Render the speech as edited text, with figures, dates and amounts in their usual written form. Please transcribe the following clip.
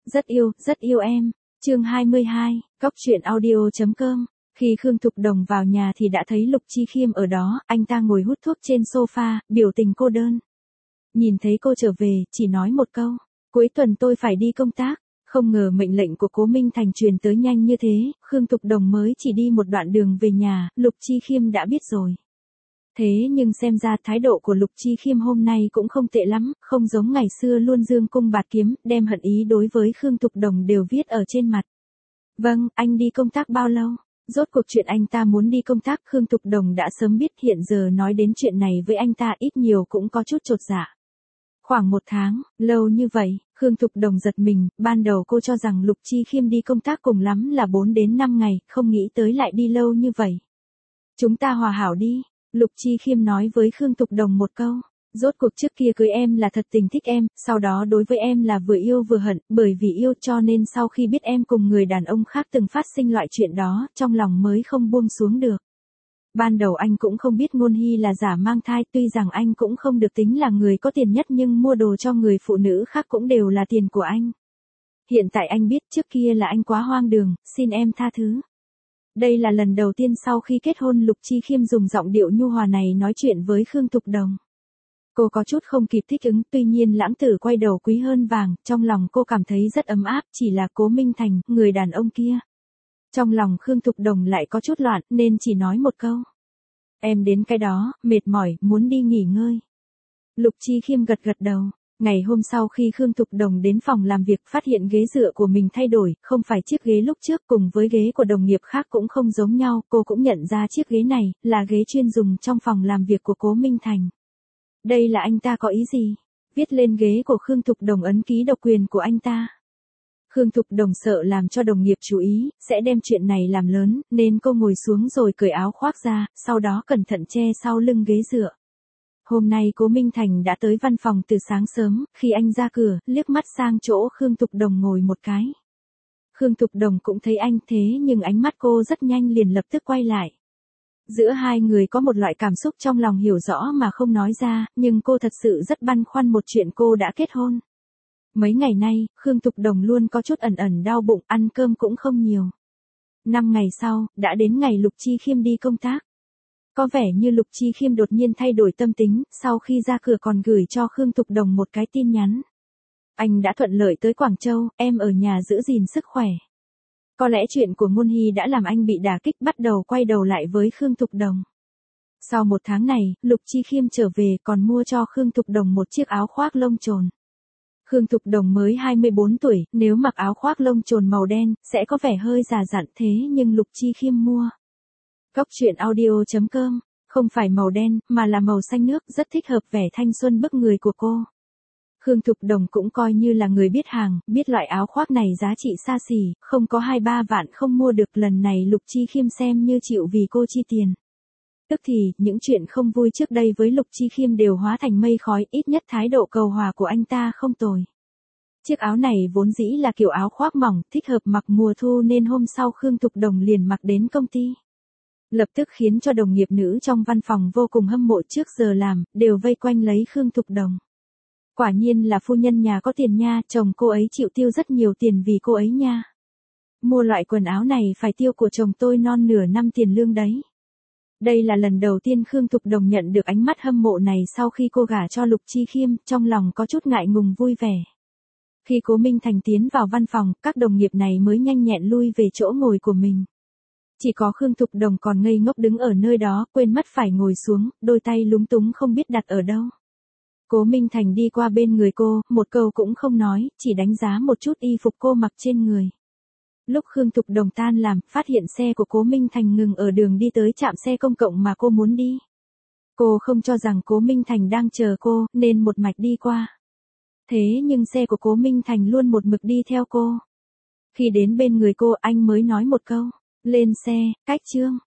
rất yêu em. Chương 22, Cóc truyện audio.com. Khi Khương Thục Đồng vào nhà thì đã thấy Lục Chi Khiêm ở đó, anh ta ngồi hút thuốc trên sofa, biểu tình cô đơn. Nhìn thấy cô trở về, chỉ nói một câu, cuối tuần tôi phải đi công tác. Không ngờ mệnh lệnh của Cố Minh Thành truyền tới nhanh như thế, Khương Thục Đồng mới chỉ đi một đoạn đường về nhà, Lục Chi Khiêm đã biết rồi. Thế nhưng xem ra thái độ của Lục Chi Khiêm hôm nay cũng không tệ lắm, không giống ngày xưa luôn dương cung bạt kiếm, đem hận ý đối với Khương Thục Đồng đều viết ở trên mặt. Vâng, anh đi công tác bao lâu? Rốt cuộc chuyện anh ta muốn đi công tác Khương Thục Đồng đã sớm biết, hiện giờ nói đến chuyện này với anh ta ít nhiều cũng có chút chột dạ. Khoảng 1 tháng, lâu như vậy, Khương Thục Đồng giật mình, ban đầu cô cho rằng Lục Chi Khiêm đi công tác cùng lắm là 4 đến 5 ngày, không nghĩ tới lại đi lâu như vậy. Chúng ta hòa hảo đi, Lục Chi Khiêm nói với Khương Thục Đồng một câu. Rốt cuộc trước kia cưới em là thật tình thích em, sau đó đối với em là vừa yêu vừa hận, bởi vì yêu cho nên sau khi biết em cùng người đàn ông khác từng phát sinh loại chuyện đó, trong lòng mới không buông xuống được. Ban đầu anh cũng không biết Ngôn Hy là giả mang thai, tuy rằng anh cũng không được tính là người có tiền nhất nhưng mua đồ cho người phụ nữ khác cũng đều là tiền của anh. Hiện tại anh biết trước kia là anh quá hoang đường, xin em tha thứ. Đây là lần đầu tiên sau khi kết hôn Lục Chi Khiêm dùng giọng điệu nhu hòa này nói chuyện với Khương Thục Đồng. Cô có chút không kịp thích ứng, tuy nhiên lãng tử quay đầu quý hơn vàng, trong lòng cô cảm thấy rất ấm áp, chỉ là Cố Minh Thành, người đàn ông kia. Trong lòng Khương Thục Đồng lại có chút loạn, nên chỉ nói một câu. Em đến cái đó, mệt mỏi, muốn đi nghỉ ngơi. Lục Chi Khiêm gật gật đầu. Ngày hôm sau khi Khương Thục Đồng đến phòng làm việc phát hiện ghế dựa của mình thay đổi, không phải chiếc ghế lúc trước cùng với ghế của đồng nghiệp khác cũng không giống nhau, cô cũng nhận ra chiếc ghế này, là ghế chuyên dùng trong phòng làm việc của Cố Minh Thành. Đây là anh ta có ý gì? Viết lên ghế của Khương Thục Đồng ấn ký độc quyền của anh ta. Khương Thục Đồng sợ làm cho đồng nghiệp chú ý, sẽ đem chuyện này làm lớn, nên cô ngồi xuống rồi cởi áo khoác ra, sau đó cẩn thận che sau lưng ghế dựa. Hôm nay Cố Minh Thành đã tới văn phòng từ sáng sớm, khi anh ra cửa, liếc mắt sang chỗ Khương Thục Đồng ngồi một cái. Khương Thục Đồng cũng thấy anh thế nhưng ánh mắt cô rất nhanh liền lập tức quay lại. Giữa hai người có một loại cảm xúc trong lòng hiểu rõ mà không nói ra, nhưng cô thật sự rất băn khoăn một chuyện cô đã kết hôn. Mấy ngày nay, Khương Thục Đồng luôn có chút ẩn ẩn đau bụng, ăn cơm cũng không nhiều. 5 ngày sau, đã đến ngày Lục Chi Khiêm đi công tác. Có vẻ như Lục Chi Khiêm đột nhiên thay đổi tâm tính, sau khi ra cửa còn gửi cho Khương Thục Đồng một cái tin nhắn. Anh đã thuận lợi tới Quảng Châu, em ở nhà giữ gìn sức khỏe. Có lẽ chuyện của Ngôn Hy đã làm anh bị đả kích, bắt đầu quay đầu lại với Khương Thục Đồng. Sau 1 tháng này, Lục Chi Khiêm trở về còn mua cho Khương Thục Đồng một chiếc áo khoác lông chồn. Khương Thục Đồng mới 24 tuổi, nếu mặc áo khoác lông chồn màu đen, sẽ có vẻ hơi già dặn thế nhưng Lục Chi Khiêm mua. Cóc truyện audio.com, không phải màu đen, mà là màu xanh nước, rất thích hợp vẻ thanh xuân bức người của cô. Khương Thục Đồng cũng coi như là người biết hàng, biết loại áo khoác này giá trị xa xỉ, không có 2-3 vạn không mua được, lần này Lục Chi Khiêm xem như chịu vì cô chi tiền. Tức thì, những chuyện không vui trước đây với Lục Chi Khiêm đều hóa thành mây khói, ít nhất thái độ cầu hòa của anh ta không tồi. Chiếc áo này vốn dĩ là kiểu áo khoác mỏng, thích hợp mặc mùa thu nên hôm sau Khương Thục Đồng liền mặc đến công ty. Lập tức khiến cho đồng nghiệp nữ trong văn phòng vô cùng hâm mộ, trước giờ làm, đều vây quanh lấy Khương Thục Đồng. Quả nhiên là phu nhân nhà có tiền nha, chồng cô ấy chịu tiêu rất nhiều tiền vì cô ấy nha. Mua loại quần áo này phải tiêu của chồng tôi non nửa năm tiền lương đấy. Đây là lần đầu tiên Khương Thục Đồng nhận được ánh mắt hâm mộ này sau khi cô gả cho Lục Chi Khiêm, trong lòng có chút ngại ngùng vui vẻ. Khi Cố Minh Thành tiến vào văn phòng, các đồng nghiệp này mới nhanh nhẹn lui về chỗ ngồi của mình. Chỉ có Khương Thục Đồng còn ngây ngốc đứng ở nơi đó, quên mất phải ngồi xuống, đôi tay lúng túng không biết đặt ở đâu. Cố Minh Thành đi qua bên người cô, một câu cũng không nói, chỉ đánh giá một chút y phục cô mặc trên người. Lúc Khương Thục Đồng tan làm, phát hiện xe của Cố Minh Thành ngừng ở đường đi tới trạm xe công cộng mà cô muốn đi. Cô không cho rằng Cố Minh Thành đang chờ cô, nên một mạch đi qua. Thế nhưng xe của Cố Minh Thành luôn một mực đi theo cô. Khi đến bên người cô, anh mới nói một câu, lên xe, cách Trương.